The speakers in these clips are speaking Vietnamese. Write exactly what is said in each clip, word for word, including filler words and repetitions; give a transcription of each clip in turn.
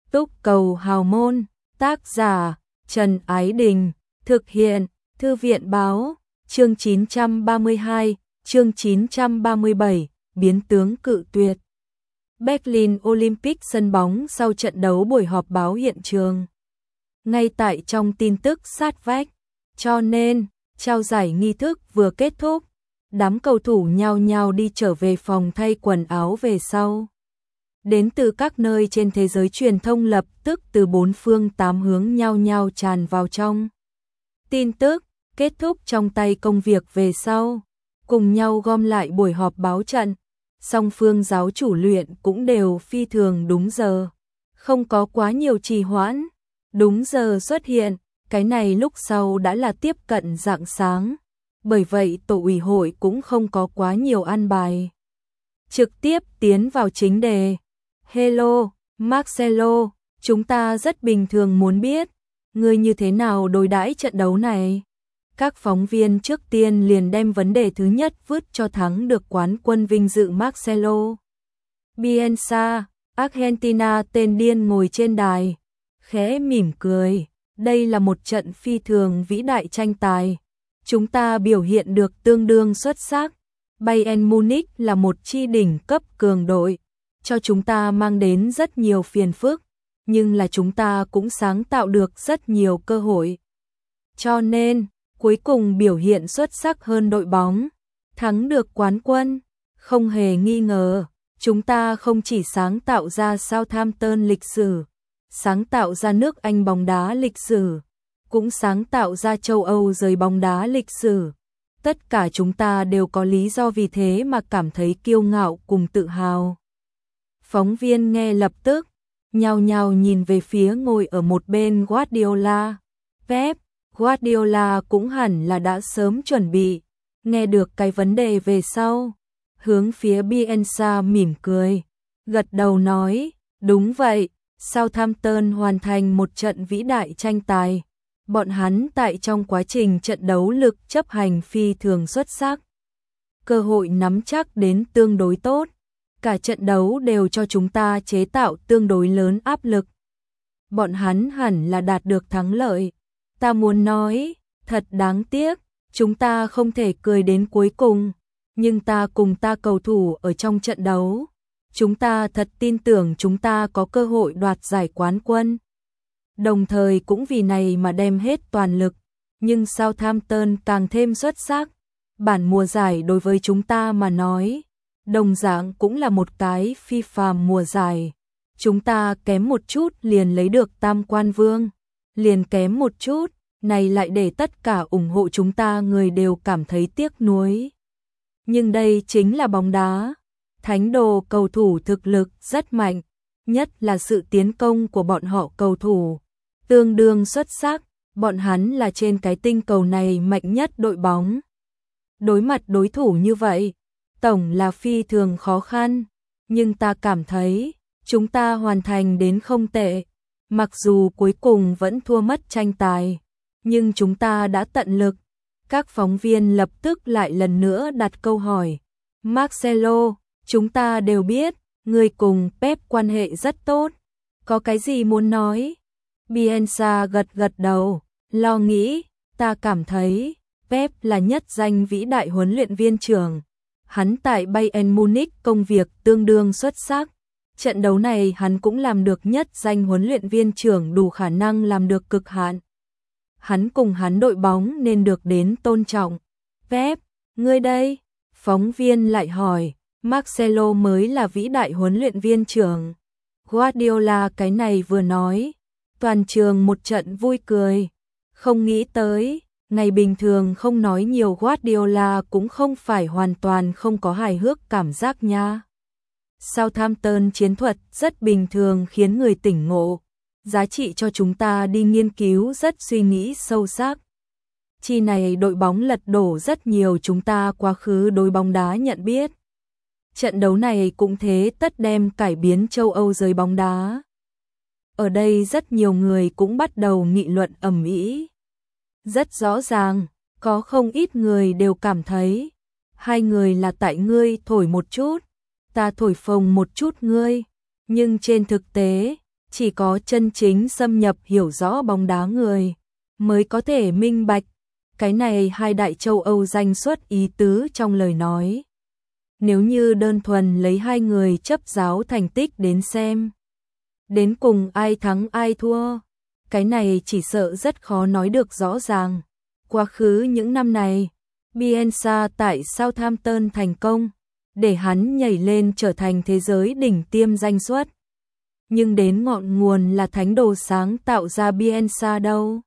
Túc Cầu Hào Môn, tác giả Trần Ái Đình, thực hiện Thư viện Báo, chương chín trăm ba mươi hai, chương chín trăm ba mươi bảy, biến tướng cự tuyệt. Berlin Olympic sân bóng sau trận đấu buổi họp báo hiện trường. Ngay tại trong tin tức sát vách, cho nên, trao giải nghi thức vừa kết thúc, đám cầu thủ nhao nhao đi trở về phòng thay quần áo về sau. Đến từ các nơi trên thế giới truyền thông lập tức từ bốn phương tám hướng nhao nhao tràn vào trong. Tin tức, kết thúc trong tay công việc về sau, cùng nhau gom lại buổi họp báo trận. Song phương giáo chủ luyện cũng đều phi thường đúng giờ, không có quá nhiều trì hoãn, đúng giờ xuất hiện, cái này lúc sau đã là tiếp cận rạng sáng, bởi vậy tổ ủy hội cũng không có quá nhiều an bài. Trực tiếp tiến vào chính đề. Hello, Marcelo, chúng ta rất bình thường muốn biết, ngươi như thế nào đối đãi trận đấu này? Các phóng viên trước tiên liền đem vấn đề thứ nhất vứt cho thắng được quán quân vinh dự Marcelo Bielsa, Argentina tên điên ngồi trên đài, khẽ mỉm cười, đây là một trận phi thường vĩ đại tranh tài. Chúng ta biểu hiện được tương đương xuất sắc. Bayern Munich là một chi đỉnh cấp cường đội, cho chúng ta mang đến rất nhiều phiền phức, nhưng là chúng ta cũng sáng tạo được rất nhiều cơ hội. Cho nên, cuối cùng biểu hiện xuất sắc hơn đội bóng, thắng được quán quân, không hề nghi ngờ, chúng ta không chỉ sáng tạo ra Southampton lịch sử, sáng tạo ra nước Anh bóng đá lịch sử, cũng sáng tạo ra châu Âu giới bóng đá lịch sử. Tất cả chúng ta đều có lý do vì thế mà cảm thấy kiêu ngạo cùng tự hào. Phóng viên nghe lập tức, nhao nhao nhìn về phía ngồi ở một bên Guardiola. Pep Guardiola cũng hẳn là đã sớm chuẩn bị, nghe được cái vấn đề về sau, hướng phía Bielsa mỉm cười, gật đầu nói, đúng vậy, Southampton hoàn thành một trận vĩ đại tranh tài, bọn hắn tại trong quá trình trận đấu lực chấp hành phi thường xuất sắc, cơ hội nắm chắc đến tương đối tốt, cả trận đấu đều cho chúng ta chế tạo tương đối lớn áp lực. Bọn hắn hẳn là đạt được thắng lợi. Ta muốn nói, thật đáng tiếc, chúng ta không thể cười đến cuối cùng, nhưng ta cùng ta cầu thủ ở trong trận đấu, chúng ta thật tin tưởng chúng ta có cơ hội đoạt giải quán quân. Đồng thời cũng vì này mà đem hết toàn lực, nhưng Southampton càng thêm xuất sắc. Bản mùa giải đối với chúng ta mà nói, đồng dạng cũng là một cái phi phàm mùa giải. Chúng ta kém một chút liền lấy được tam quan vương. Liền kém một chút, này lại để tất cả ủng hộ chúng ta người đều cảm thấy tiếc nuối. Nhưng đây chính là bóng đá. Thánh đồ cầu thủ thực lực rất mạnh, nhất là sự tiến công của bọn họ cầu thủ. Tương đương xuất sắc, bọn hắn là trên cái tinh cầu này mạnh nhất đội bóng. Đối mặt đối thủ như vậy, tổng là phi thường khó khăn, nhưng ta cảm thấy, chúng ta hoàn thành đến không tệ. Mặc dù cuối cùng vẫn thua mất tranh tài, nhưng chúng ta đã tận lực. Các phóng viên lập tức lại lần nữa đặt câu hỏi. Marcelo, chúng ta đều biết, người cùng Pep quan hệ rất tốt. Có cái gì muốn nói? Bielsa gật gật đầu, lo nghĩ, ta cảm thấy, Pep là nhất danh vĩ đại huấn luyện viên trưởng. Hắn tại Bayern Munich công việc tương đương xuất sắc. Trận đấu này hắn cũng làm được nhất danh huấn luyện viên trưởng đủ khả năng làm được cực hạn. Hắn cùng hắn đội bóng nên được đến tôn trọng. Pep, ngươi đây? Phóng viên lại hỏi, Marcelo mới là vĩ đại huấn luyện viên trưởng. Guardiola cái này vừa nói, toàn trường một trận vui cười. Không nghĩ tới, ngày bình thường không nói nhiều Guardiola cũng không phải hoàn toàn không có hài hước cảm giác nha. Southampton chiến thuật rất bình thường khiến người tỉnh ngộ, giá trị cho chúng ta đi nghiên cứu rất suy nghĩ sâu sắc. Chi này đội bóng lật đổ rất nhiều chúng ta quá khứ đối bóng đá nhận biết. Trận đấu này cũng thế tất đem cải biến châu Âu giới bóng đá. Ở đây rất nhiều người cũng bắt đầu nghị luận ầm ĩ. Rất rõ ràng, có không ít người đều cảm thấy, hai người là tại ngươi thổi một chút, ta thổi phồng một chút ngươi, nhưng trên thực tế, Chỉ có chân chính xâm nhập hiểu rõ bóng đá người mới có thể minh bạch cái này hai đại châu Âu danh xuất ý tứ trong lời nói. Nếu như đơn thuần lấy hai người chấp giáo thành tích đến xem, đến cùng ai thắng ai thua, cái này chỉ sợ rất khó nói được rõ ràng. Quá khứ những năm này, Bielsa tại Southampton thành công, để hắn nhảy lên trở thành thế giới đỉnh tiêm danh xuất. Nhưng đến ngọn nguồn là thánh đồ sáng tạo ra Bielsa đâu?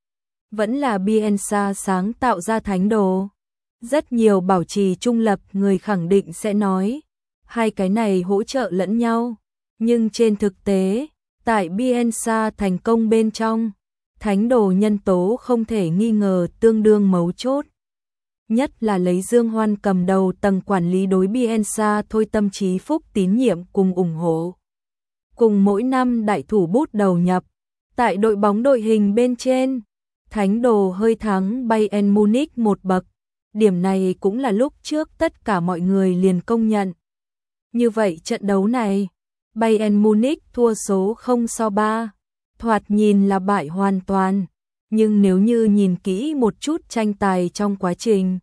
Vẫn là Bielsa sáng tạo ra thánh đồ. Rất nhiều bảo trì trung lập người khẳng định sẽ nói, hai cái này hỗ trợ lẫn nhau. Nhưng trên thực tế, tại Bielsa thành công bên trong, thánh đồ nhân tố không thể nghi ngờ tương đương mấu chốt. Nhất là lấy Dương Hoan cầm đầu tầng quản lý đối Bielsa thôi tâm trí phúc tín nhiệm cùng ủng hộ. Cùng mỗi năm đại thủ bút đầu nhập, tại đội bóng đội hình bên trên, thánh đồ hơi thắng Bayern Munich một bậc. Điểm này cũng là lúc trước tất cả mọi người liền công nhận. Như vậy trận đấu này, Bayern Munich thua số không so ba, thoạt nhìn là bại hoàn toàn. Nhưng nếu như nhìn kỹ một chút tranh tài trong quá trình,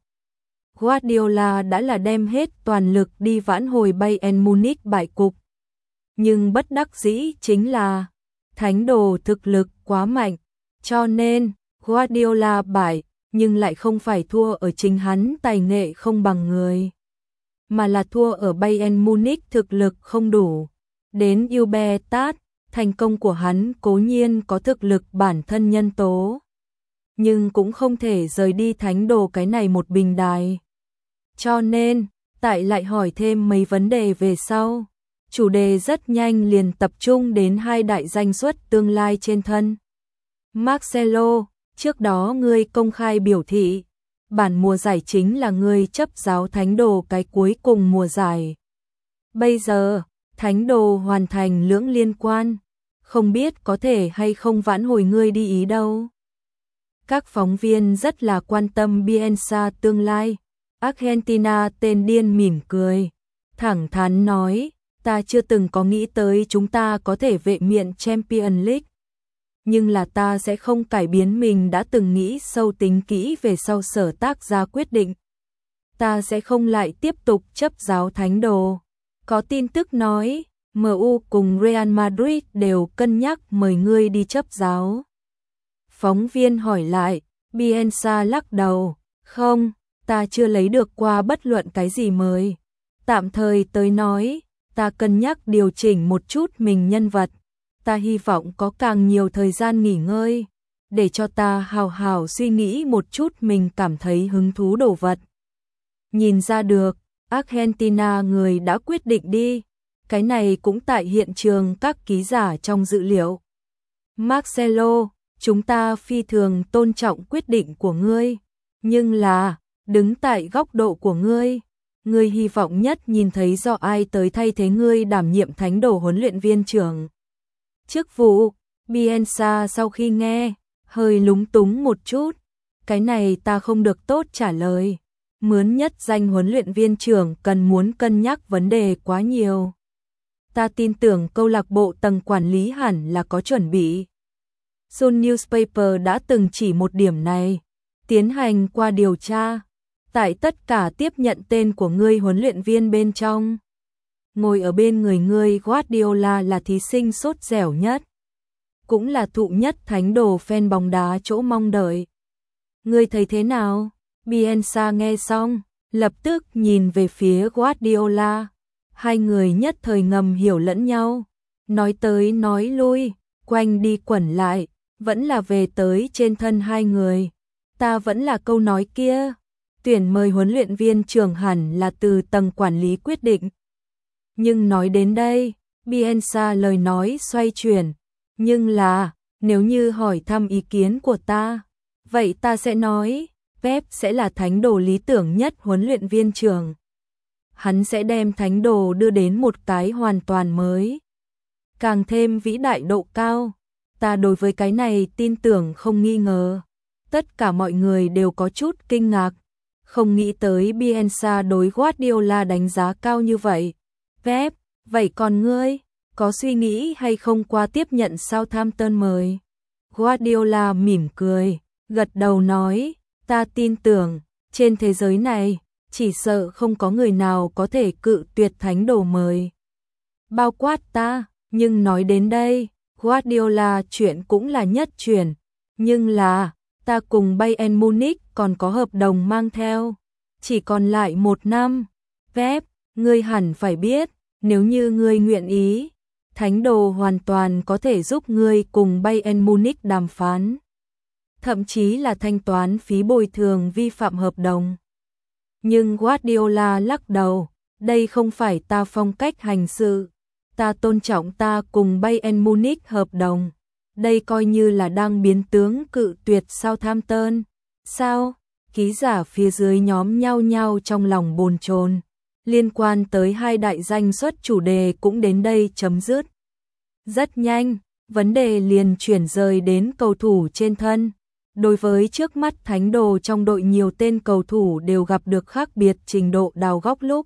Guardiola đã là đem hết toàn lực đi vãn hồi Bayern Munich bại cục. Nhưng bất đắc dĩ chính là thánh đồ thực lực quá mạnh, cho nên Guardiola bại, nhưng lại không phải thua ở chính hắn tài nghệ không bằng người, mà là thua ở Bayern Munich thực lực không đủ. Đến Ubertat, thành công của hắn cố nhiên có thực lực bản thân nhân tố, nhưng cũng không thể rời đi thánh đồ cái này một bình đài. Cho nên, tại lại hỏi thêm mấy vấn đề về sau, chủ đề rất nhanh liền tập trung đến hai đại danh xuất tương lai trên thân. Marcelo, trước đó ngươi công khai biểu thị, bản mùa giải chính là ngươi chấp giáo thánh đồ cái cuối cùng mùa giải. Bây giờ, thánh đồ hoàn thành lưỡng liên quan, không biết có thể hay không vãn hồi ngươi đi ý đâu. Các phóng viên rất là quan tâm Bielsa tương lai. Argentina tên điên mỉm cười, thẳng thắn nói, ta chưa từng có nghĩ tới chúng ta có thể vệ miện Champions League. Nhưng là ta sẽ không cải biến mình đã từng nghĩ sâu tính kỹ về sau sở tác ra quyết định. Ta sẽ không lại tiếp tục chấp giáo thánh đồ. Có tin tức nói, em u cùng Real Madrid đều cân nhắc mời ngươi đi chấp giáo. Phóng viên hỏi lại, Bielsa lắc đầu, không, ta chưa lấy được qua bất luận cái gì mời. Tạm thời tới nói, ta cân nhắc điều chỉnh một chút mình nhân vật. Ta hy vọng có càng nhiều thời gian nghỉ ngơi, để cho ta hào hào suy nghĩ một chút mình cảm thấy hứng thú đồ vật. Nhìn ra được, Argentina người đã quyết định đi, cái này cũng tại hiện trường các ký giả trong dự liệu. Marcelo, chúng ta phi thường tôn trọng quyết định của ngươi, nhưng là, đứng tại góc độ của ngươi, ngươi hy vọng nhất nhìn thấy do ai tới thay thế ngươi đảm nhiệm thánh đồ huấn luyện viên trưởng. Chức vụ, Bielsa sau khi nghe, hơi lúng túng một chút, cái này ta không được tốt trả lời. Mướn nhất danh huấn luyện viên trưởng cần muốn cân nhắc vấn đề quá nhiều. Ta tin tưởng câu lạc bộ tầng quản lý hẳn là có chuẩn bị. Sun Newspaper đã từng chỉ một điểm này, tiến hành qua điều tra, tại tất cả tiếp nhận tên của ngươi huấn luyện viên bên trong. Ngồi ở bên người ngươi Guardiola là thí sinh sốt dẻo nhất, cũng là thụ nhất thánh đồ fan bóng đá chỗ mong đợi. Ngươi thấy thế nào? Bielsa nghe xong, lập tức nhìn về phía Guardiola. Hai người nhất thời ngầm hiểu lẫn nhau, nói tới nói lui, quanh đi quẩn lại, vẫn là về tới trên thân hai người. Ta vẫn là câu nói kia, tuyển mời huấn luyện viên trưởng hẳn là từ tầng quản lý quyết định. Nhưng nói đến đây, Bielsa lời nói xoay chuyển, nhưng là, nếu như hỏi thăm ý kiến của ta, vậy ta sẽ nói, Pep sẽ là thánh đồ lý tưởng nhất huấn luyện viên trưởng. Hắn sẽ đem thánh đồ đưa đến một cái hoàn toàn mới, càng thêm vĩ đại độ cao. Ta đối với cái này tin tưởng không nghi ngờ. Tất cả mọi người đều có chút kinh ngạc, không nghĩ tới Bielsa đối Guardiola đánh giá cao như vậy. Pep, vậy còn ngươi? có suy nghĩ hay không qua tiếp nhận Southampton mời? Guardiola mỉm cười, gật đầu nói, ta tin tưởng, trên thế giới này, chỉ sợ không có người nào có thể cự tuyệt thánh đồ mời. Bao quát ta, nhưng nói đến đây, Guardiola chuyện cũng là nhất chuyển, nhưng là, ta cùng Bayern Munich còn có hợp đồng mang theo, chỉ còn lại một năm. Pep, ngươi hẳn phải biết, nếu như ngươi nguyện ý, thánh đồ hoàn toàn có thể giúp ngươi cùng Bayern Munich đàm phán, thậm chí là thanh toán phí bồi thường vi phạm hợp đồng. Nhưng Guardiola lắc đầu, đây không phải ta phong cách hành sự, ta tôn trọng ta cùng Bayern Munich hợp đồng, đây coi như là đang biến tướng cự tuyệt Southampton. Sao? Ký giả phía dưới nhóm nhao nhao trong lòng bồn chồn. Liên quan tới hai đại danh xuất chủ đề cũng đến đây chấm dứt. Rất nhanh, vấn đề liền chuyển rời đến cầu thủ trên thân. Đối với trước mắt thánh đồ trong đội nhiều tên cầu thủ đều gặp được khác biệt trình độ đào góc lúc.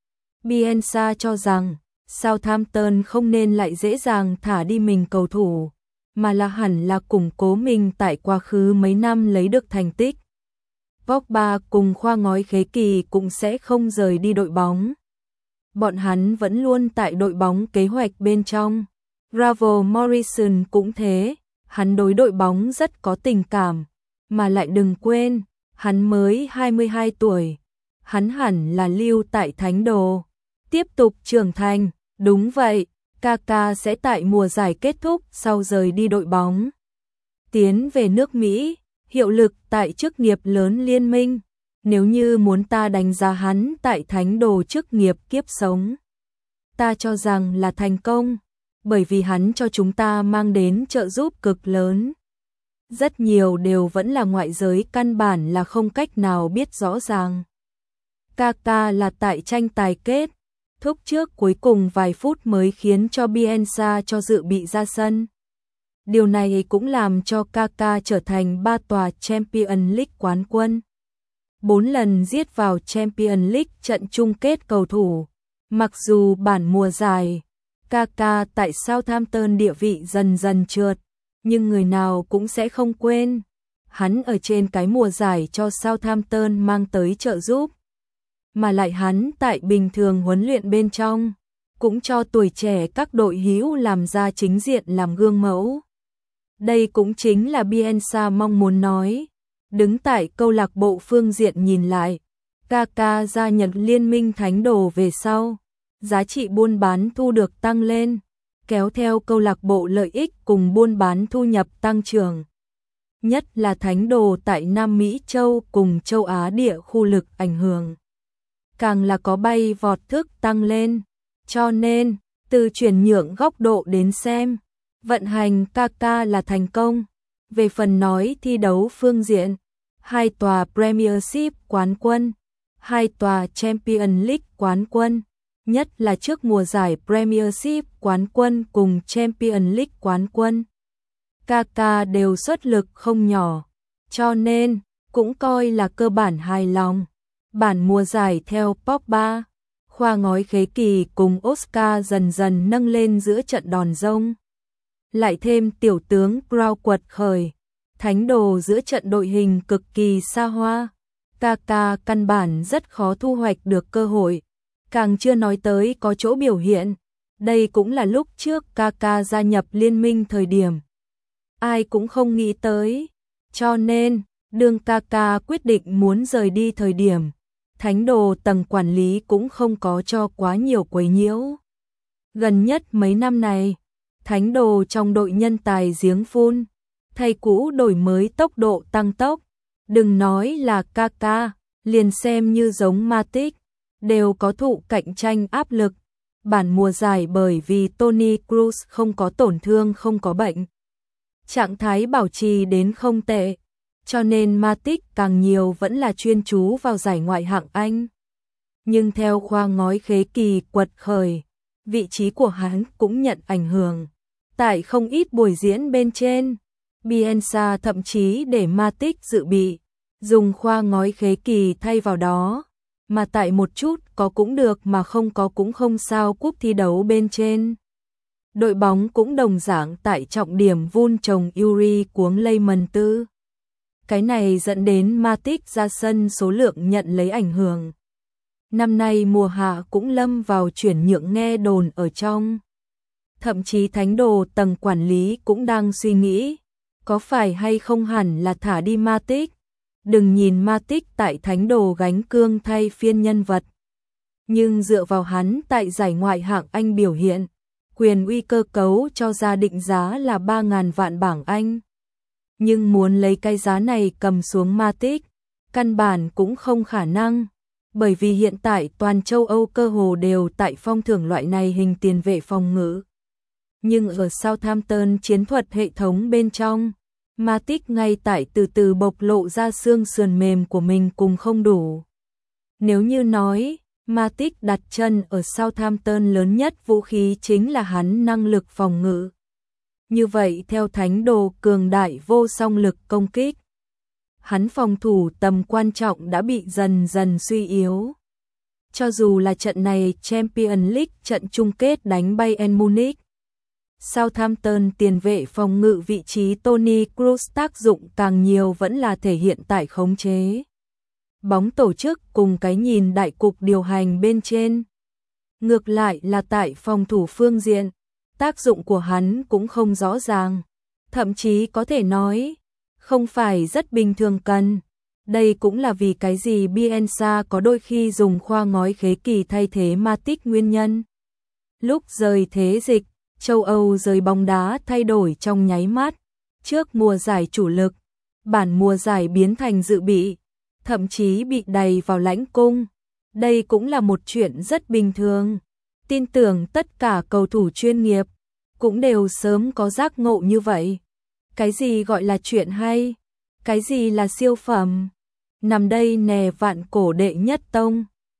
Bielsa cho rằng, Southampton không nên lại dễ dàng thả đi mình cầu thủ, mà là hẳn là củng cố mình tại quá khứ mấy năm lấy được thành tích. Pogba cùng Khoa Ngói Khế Kỳ cũng sẽ không rời đi đội bóng. Bọn hắn vẫn luôn tại đội bóng kế hoạch bên trong. Ravel Morrison cũng thế, hắn đối đội bóng rất có tình cảm, mà lại đừng quên, hắn mới hai mươi hai tuổi, hắn hẳn là lưu tại thánh đồ, tiếp tục trưởng thành, đúng vậy, Kaka sẽ tại mùa giải kết thúc sau rời đi đội bóng. Tiến về nước Mỹ, hiệu lực tại chức nghiệp lớn liên minh, nếu như muốn ta đánh giá hắn tại thánh đồ chức nghiệp kiếp sống, ta cho rằng là thành công, bởi vì hắn cho chúng ta mang đến trợ giúp cực lớn. Rất nhiều đều vẫn là ngoại giới căn bản là không cách nào biết rõ ràng. Kaka là tại tranh tài kết thúc trước cuối cùng vài phút mới khiến cho Bielsa cho dự bị ra sân. Điều này cũng làm cho Kaka trở thành ba tòa Champions League quán quân. Bốn lần giết vào Champions League trận chung kết cầu thủ. Mặc dù bản mùa giải, Kaka tại Southampton địa vị dần dần trượt, nhưng người nào cũng sẽ không quên. Hắn ở trên cái mùa giải cho Southampton mang tới trợ giúp. Mà lại hắn tại bình thường huấn luyện bên trong, cũng cho tuổi trẻ các đội hữu làm ra chính diện làm gương mẫu. Đây cũng chính là Bielsa mong muốn nói. Đứng tại câu lạc bộ phương diện nhìn lại, Kaka gia nhập liên minh thánh đồ về sau, giá trị buôn bán thu được tăng lên, kéo theo câu lạc bộ lợi ích cùng buôn bán thu nhập tăng trưởng. Nhất là thánh đồ tại Nam Mỹ Châu cùng châu Á địa khu lực ảnh hưởng. Càng là có bay vọt thức tăng lên, cho nên, từ chuyển nhượng góc độ đến xem, vận hành Kaka là thành công. Về phần nói thi đấu phương diện, hai tòa Premiership quán quân, hai tòa Champions League quán quân, nhất là trước mùa giải Premiership quán quân cùng Champions League quán quân. Kaka đều xuất lực không nhỏ, cho nên, cũng coi là cơ bản hài lòng. Bản mùa giải theo Pogba, Khoa Ngói Khế Kỳ cùng Oscar dần dần nâng lên giữa trận đòn rông. Lại thêm tiểu tướng Brown quật khởi, thánh đồ giữa trận đội hình cực kỳ xa hoa. Kaka căn bản rất khó thu hoạch được cơ hội, càng chưa nói tới có chỗ biểu hiện. Đây cũng là lúc trước Kaka gia nhập liên minh thời điểm. Ai cũng không nghĩ tới, cho nên, đương Kaka quyết định muốn rời đi thời điểm, thánh đồ tầng quản lý cũng không có cho quá nhiều quấy nhiễu. Gần nhất mấy năm này, thánh đồ trong đội nhân tài giếng phun, thầy cũ đổi mới tốc độ tăng tốc. Đừng nói là Kaka, liền xem như giống Matic, đều có thụ cạnh tranh áp lực. Bản mùa giải bởi vì Toni Kroos không có tổn thương không có bệnh, trạng thái bảo trì đến không tệ, cho nên Matic càng nhiều vẫn là chuyên chú vào giải ngoại hạng Anh. Nhưng theo Khoa Ngói Khế Kỳ quật khởi, vị trí của hắn cũng nhận ảnh hưởng. Tại không ít buổi diễn bên trên, Bielsa thậm chí để Matic dự bị, dùng Khoa Ngói Khế Kỳ thay vào đó, mà tại một chút có cũng được mà không có cũng không sao cúp thi đấu bên trên. Đội bóng cũng đồng dạng tại trọng điểm vun trồng Yuri cuống Lehmann tư. Cái này dẫn đến Matic ra sân số lượng nhận lấy ảnh hưởng. Năm nay mùa hạ cũng lâm vào chuyển nhượng nghe đồn ở trong. Thậm chí thánh đồ tầng quản lý cũng đang suy nghĩ, có phải hay không hẳn là thả đi Matic. Đừng nhìn Matic tại thánh đồ gánh cương thay phiên nhân vật. Nhưng dựa vào hắn tại giải ngoại hạng Anh biểu hiện, quyền uy cơ cấu cho ra định giá là ba nghìn vạn bảng Anh. Nhưng muốn lấy cái giá này cầm xuống Matic, căn bản cũng không khả năng. Bởi vì hiện tại toàn châu Âu cơ hồ đều tại phong thưởng loại này hình tiền vệ phòng ngự. Nhưng ở Southampton chiến thuật hệ thống bên trong, Matic ngay tại từ từ bộc lộ ra xương sườn mềm của mình cùng không đủ. Nếu như nói, Matic đặt chân ở Southampton lớn nhất vũ khí chính là hắn năng lực phòng ngự. Như vậy theo thánh đồ cường đại vô song lực công kích, hắn phòng thủ tầm quan trọng đã bị dần dần suy yếu. Cho dù là trận này Champions League trận chung kết đánh Bayern Munich, Southampton tiền vệ phòng ngự vị trí Toni Kroos tác dụng càng nhiều vẫn là thể hiện tại khống chế bóng tổ chức cùng cái nhìn đại cục điều hành bên trên. Ngược lại là tại phòng thủ phương diện, tác dụng của hắn cũng không rõ ràng, thậm chí có thể nói không phải rất bình thường cần. Đây cũng là vì cái gì Bielsa có đôi khi dùng khoa ngói khế kỳ thay thế Matic nguyên nhân. Lúc rời thế dịch, châu Âu giới bóng đá thay đổi trong nháy mắt. Trước mùa giải chủ lực, bản mùa giải biến thành dự bị, thậm chí bị đày vào lãnh cung. Đây cũng là một chuyện rất bình thường. Tin tưởng tất cả cầu thủ chuyên nghiệp cũng đều sớm có giác ngộ như vậy. Cái gì gọi là chuyện hay? Cái gì là siêu phẩm? Nằm đây nè vạn cổ đệ nhất tông.